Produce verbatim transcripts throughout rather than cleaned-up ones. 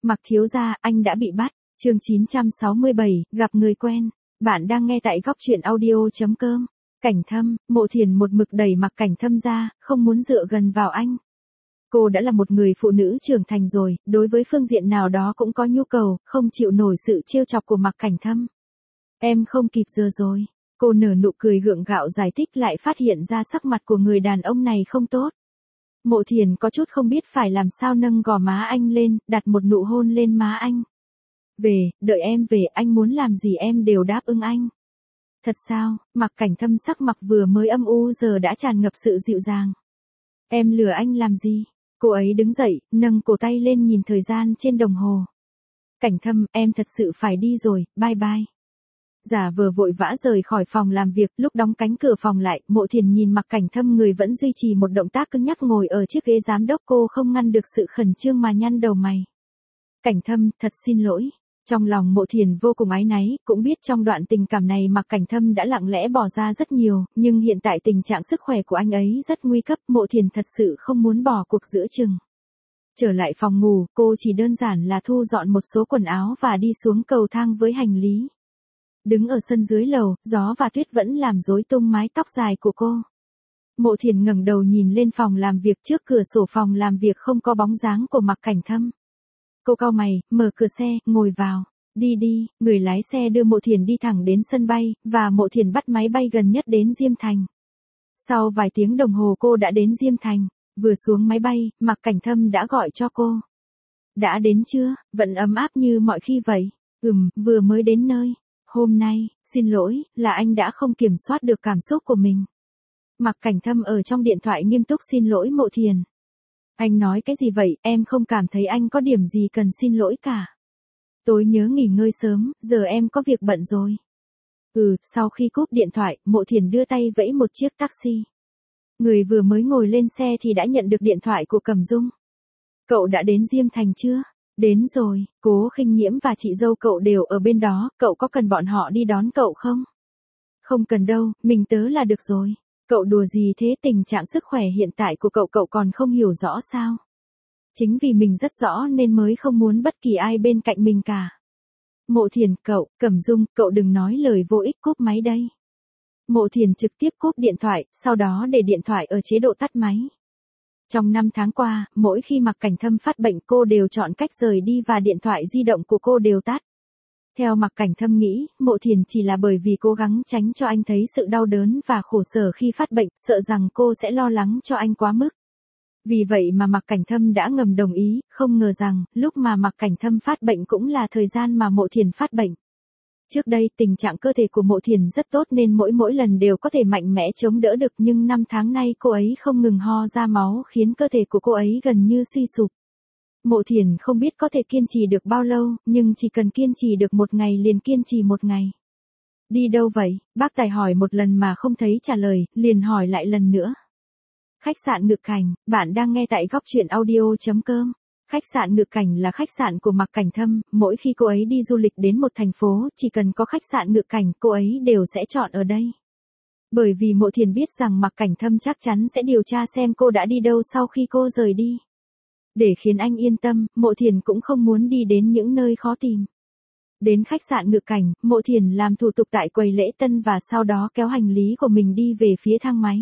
Mạc thiếu gia, anh đã bị bắt. Chương chín trăm sáu mươi bảy, gặp người quen. Bạn đang nghe tại góc truyện audio chấm com. Cảnh Thâm, Mộ Thiền một mực đẩy Mạc Cảnh Thâm ra, không muốn dựa gần vào anh. Cô đã là một người phụ nữ trưởng thành rồi, đối với phương diện nào đó cũng có nhu cầu, không chịu nổi sự trêu chọc của Mạc Cảnh Thâm. Em không kịp giờ rồi. Cô nở nụ cười gượng gạo giải thích, lại phát hiện ra sắc mặt của người đàn ông này không tốt. Mộ Thiền có chút không biết phải làm sao, nâng gò má anh lên, đặt một nụ hôn lên má anh. Về, đợi em về, anh muốn làm gì em đều đáp ứng anh. Thật sao? Mạc Cảnh Thâm sắc mặt vừa mới âm u giờ đã tràn ngập sự dịu dàng. Em lừa anh làm gì? Cô ấy đứng dậy, nâng cổ tay lên nhìn thời gian trên đồng hồ. Cảnh Thâm, em thật sự phải đi rồi, bye bye. Giả vờ vội vã rời khỏi phòng làm việc, lúc đóng cánh cửa phòng lại, Mộ Thiền nhìn Mạc Cảnh Thâm, người vẫn duy trì một động tác cứng nhắc ngồi ở chiếc ghế giám đốc, cô không ngăn được sự khẩn trương mà nhăn đầu mày. Cảnh Thâm, thật xin lỗi. Trong lòng Mộ Thiền vô cùng áy náy, cũng biết trong đoạn tình cảm này Mạc Cảnh Thâm đã lặng lẽ bỏ ra rất nhiều, nhưng hiện tại tình trạng sức khỏe của anh ấy rất nguy cấp, Mộ Thiền thật sự không muốn bỏ cuộc giữa chừng. Trở lại phòng ngủ, cô chỉ đơn giản là thu dọn một số quần áo và đi xuống cầu thang với hành lý. Đứng ở sân dưới lầu, gió và tuyết vẫn làm rối tung mái tóc dài của cô. Mộ Thiền ngẩng đầu nhìn lên phòng làm việc, trước cửa sổ phòng làm việc không có bóng dáng của Mạc Cảnh Thâm. Cô cau mày, mở cửa xe, ngồi vào. Đi đi, người lái xe đưa Mộ Thiền đi thẳng đến sân bay, và Mộ Thiền bắt máy bay gần nhất đến Diêm Thành. Sau vài tiếng đồng hồ cô đã đến Diêm Thành. Vừa xuống máy bay, Mạc Cảnh Thâm đã gọi cho cô. Đã đến chưa? Vẫn ấm áp như mọi khi vậy. Ừm, vừa mới đến nơi. Hôm nay, xin lỗi, là anh đã không kiểm soát được cảm xúc của mình. Mạc Cảnh Thâm ở trong điện thoại nghiêm túc xin lỗi Mộ Thiền. Anh nói cái gì vậy, em không cảm thấy anh có điểm gì cần xin lỗi cả. Tối nhớ nghỉ ngơi sớm, giờ em có việc bận rồi. Ừ, sau khi cúp điện thoại, Mộ Thiền đưa tay vẫy một chiếc taxi. Người vừa mới ngồi lên xe thì đã nhận được điện thoại của Cẩm Dung. Cậu đã đến Diêm Thành chưa? Đến rồi, Cố Khinh Nhiễm và chị dâu cậu đều ở bên đó, cậu có cần bọn họ đi đón cậu không? Không cần đâu, mình tớ là được rồi. Cậu đùa gì thế, tình trạng sức khỏe hiện tại của cậu cậu còn không hiểu rõ sao? Chính vì mình rất rõ nên mới không muốn bất kỳ ai bên cạnh mình cả. Mộ Thiền, cậu, Cẩm Dung, cậu đừng nói lời vô ích, cúp máy đây. Mộ Thiền trực tiếp cúp điện thoại, sau đó để điện thoại ở chế độ tắt máy. Trong năm tháng qua, mỗi khi Mạc Cảnh Thâm phát bệnh cô đều chọn cách rời đi và điện thoại di động của cô đều tắt. Theo Mạc Cảnh Thâm nghĩ, Mộ Thiền chỉ là bởi vì cố gắng tránh cho anh thấy sự đau đớn và khổ sở khi phát bệnh, sợ rằng cô sẽ lo lắng cho anh quá mức. Vì vậy mà Mạc Cảnh Thâm đã ngầm đồng ý, không ngờ rằng, lúc mà Mạc Cảnh Thâm phát bệnh cũng là thời gian mà Mộ Thiền phát bệnh. Trước đây, tình trạng cơ thể của Mộ Thiền rất tốt nên mỗi mỗi lần đều có thể mạnh mẽ chống đỡ được, nhưng năm tháng nay cô ấy không ngừng ho ra máu khiến cơ thể của cô ấy gần như suy sụp. Mộ Thiền không biết có thể kiên trì được bao lâu, nhưng chỉ cần kiên trì được một ngày liền kiên trì một ngày. Đi đâu vậy? Bác Tài hỏi một lần mà không thấy trả lời, liền hỏi lại lần nữa. Khách sạn Ngự Cảnh, bạn đang nghe tại góc truyện audio chấm com. Khách sạn Ngự Cảnh là khách sạn của Mạc Cảnh Thâm, mỗi khi cô ấy đi du lịch đến một thành phố, chỉ cần có khách sạn Ngự Cảnh, cô ấy đều sẽ chọn ở đây. Bởi vì Mộ Thiền biết rằng Mạc Cảnh Thâm chắc chắn sẽ điều tra xem cô đã đi đâu sau khi cô rời đi. Để khiến anh yên tâm, Mộ Thiền cũng không muốn đi đến những nơi khó tìm. Đến khách sạn Ngự Cảnh, Mộ Thiền làm thủ tục tại quầy lễ tân và sau đó kéo hành lý của mình đi về phía thang máy.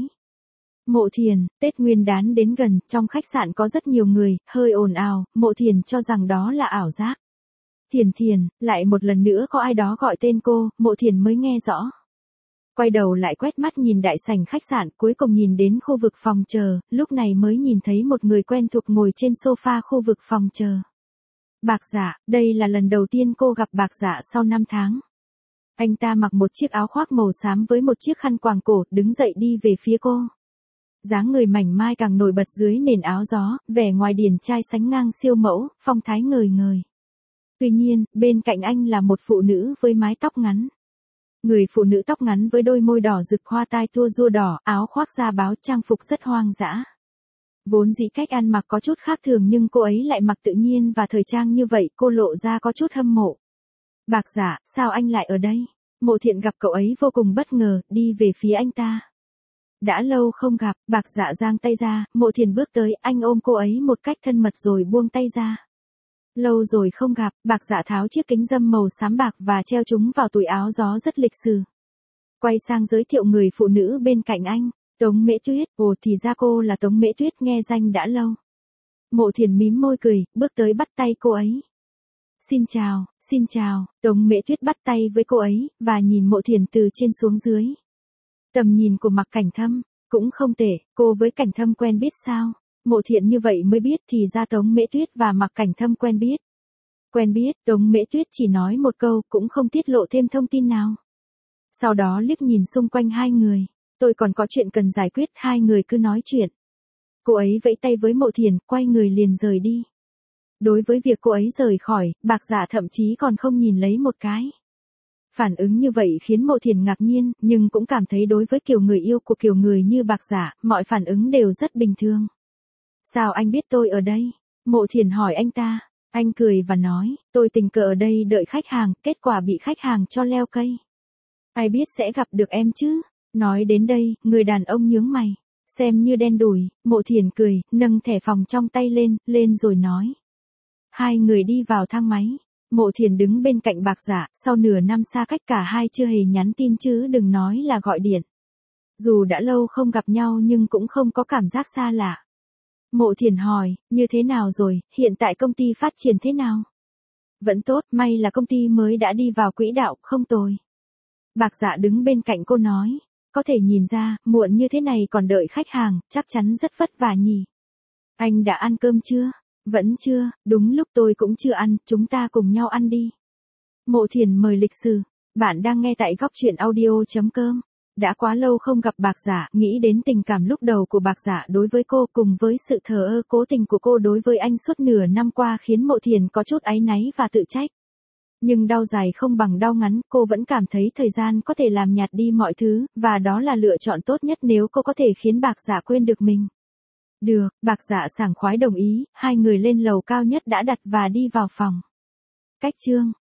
Mộ Thiền, Tết Nguyên đán đến gần, trong khách sạn có rất nhiều người, hơi ồn ào, Mộ Thiền cho rằng đó là ảo giác. Thiền Thiền, lại một lần nữa có ai đó gọi tên cô, Mộ Thiền mới nghe rõ. Quay đầu lại quét mắt nhìn đại sảnh khách sạn, cuối cùng nhìn đến khu vực phòng chờ, lúc này mới nhìn thấy một người quen thuộc ngồi trên sofa khu vực phòng chờ. Bạc Dạ, đây là lần đầu tiên cô gặp Bạc Dạ sau năm tháng. Anh ta mặc một chiếc áo khoác màu xám với một chiếc khăn quàng cổ, đứng dậy đi về phía cô. Dáng người mảnh mai càng nổi bật dưới nền áo gió, vẻ ngoài điển trai sánh ngang siêu mẫu, phong thái ngời ngời. Tuy nhiên, bên cạnh anh là một phụ nữ với mái tóc ngắn. Người phụ nữ tóc ngắn với đôi môi đỏ rực, hoa tai tua rua đỏ, áo khoác da báo, trang phục rất hoang dã. Vốn dĩ cách ăn mặc có chút khác thường nhưng cô ấy lại mặc tự nhiên và thời trang như vậy, cô lộ ra có chút hâm mộ. Bạc Dạ, sao anh lại ở đây? Mộ Thiền gặp cậu ấy vô cùng bất ngờ, đi về phía anh ta. Đã lâu không gặp, Bạc Dạ giang tay ra, Mộ Thiền bước tới, anh ôm cô ấy một cách thân mật rồi buông tay ra. Lâu rồi không gặp, Bạc Dạ tháo chiếc kính râm màu xám bạc và treo chúng vào túi áo gió rất lịch sự. Quay sang giới thiệu người phụ nữ bên cạnh anh, Tống Mễ Tuyết, ồ thì ra cô là Tống Mễ Tuyết, nghe danh đã lâu. Mộ Thiền mím môi cười, bước tới bắt tay cô ấy. Xin chào, xin chào, Tống Mễ Tuyết bắt tay với cô ấy, và nhìn Mộ Thiền từ trên xuống dưới. Tầm nhìn của Mạc Cảnh Thâm, cũng không tệ, cô với Cảnh Thâm quen biết sao? Mộ Thiện như vậy mới biết thì ra Tống Mễ Tuyết và Mạc Cảnh Thâm quen biết. Quen biết, Tống Mễ Tuyết chỉ nói một câu, cũng không tiết lộ thêm thông tin nào. Sau đó liếc nhìn xung quanh hai người, tôi còn có chuyện cần giải quyết, hai người cứ nói chuyện. Cô ấy vẫy tay với Mộ Thiền, quay người liền rời đi. Đối với việc cô ấy rời khỏi, Bạc Dạ thậm chí còn không nhìn lấy một cái. Phản ứng như vậy khiến Mộ Thiền ngạc nhiên, nhưng cũng cảm thấy đối với kiểu người yêu của kiểu người như Bạc Dạ, mọi phản ứng đều rất bình thường. Sao anh biết tôi ở đây? Mộ Thiền hỏi anh ta. Anh cười và nói, tôi tình cờ ở đây đợi khách hàng, kết quả bị khách hàng cho leo cây. Ai biết sẽ gặp được em chứ? Nói đến đây, người đàn ông nhướng mày, xem như đen đủi. Mộ Thiền cười, nâng thẻ phòng trong tay lên, lên rồi nói. Hai người đi vào thang máy. Mộ Thiền đứng bên cạnh Bạc Dạ, sau nửa năm xa cách cả hai chưa hề nhắn tin chứ đừng nói là gọi điện. Dù đã lâu không gặp nhau nhưng cũng không có cảm giác xa lạ. Mộ Thiền hỏi, như thế nào rồi, hiện tại công ty phát triển thế nào? Vẫn tốt, may là công ty mới đã đi vào quỹ đạo, không tồi. Bạc Dạ đứng bên cạnh cô nói, có thể nhìn ra, muộn như thế này còn đợi khách hàng, chắc chắn rất vất vả nhỉ. Anh đã ăn cơm chưa? Vẫn chưa, đúng lúc tôi cũng chưa ăn, chúng ta cùng nhau ăn đi. Mộ Thiền mời lịch sự, bạn đang nghe tại góc truyện audio chấm com. Đã quá lâu không gặp Bạc Dạ, nghĩ đến tình cảm lúc đầu của Bạc Dạ đối với cô cùng với sự thờ ơ cố tình của cô đối với anh suốt nửa năm qua khiến Mộ Thiền có chút áy náy và tự trách. Nhưng đau dài không bằng đau ngắn, cô vẫn cảm thấy thời gian có thể làm nhạt đi mọi thứ, và đó là lựa chọn tốt nhất nếu cô có thể khiến Bạc Dạ quên được mình. Được, Bạc Dạ sảng khoái đồng ý, hai người lên lầu cao nhất đã đặt và đi vào phòng. Cách chương